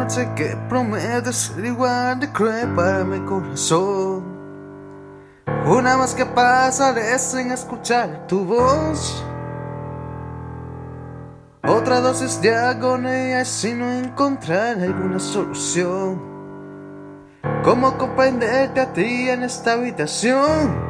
noche que promete ser igual de cruel para mi corazón. Una más que pasaré sin escuchar tu voz. Otra dosis de agonía y sin no encontrar alguna solución. ¿Cómo comprenderte a ti en esta habitación?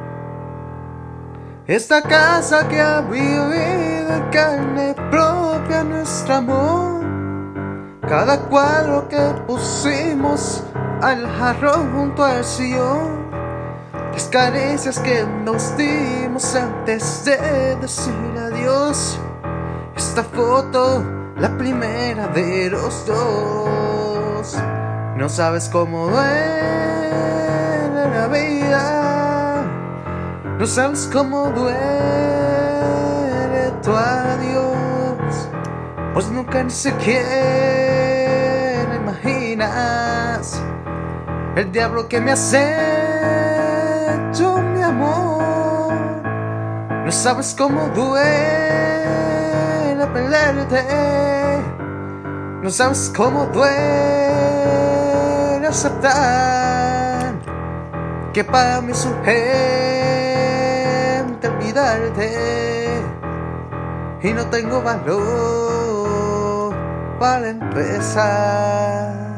Esta casa que ha vivido en carne propia nuestro amor. Cada cuadro que pusimos al jarrón junto al sillón. Las caricias que nos dimos antes de decir adiós. Esta foto, la primera de los dos. No sabes cómo duele la vida. No sabes cómo duele tu adiós. Pues nunca ni siquiera imaginas el diablo que me has hecho, mi amor. No sabes cómo duele perderte. No sabes cómo duele aceptar que para mí es urgente olvidarte. Y no tengo valor para empezar.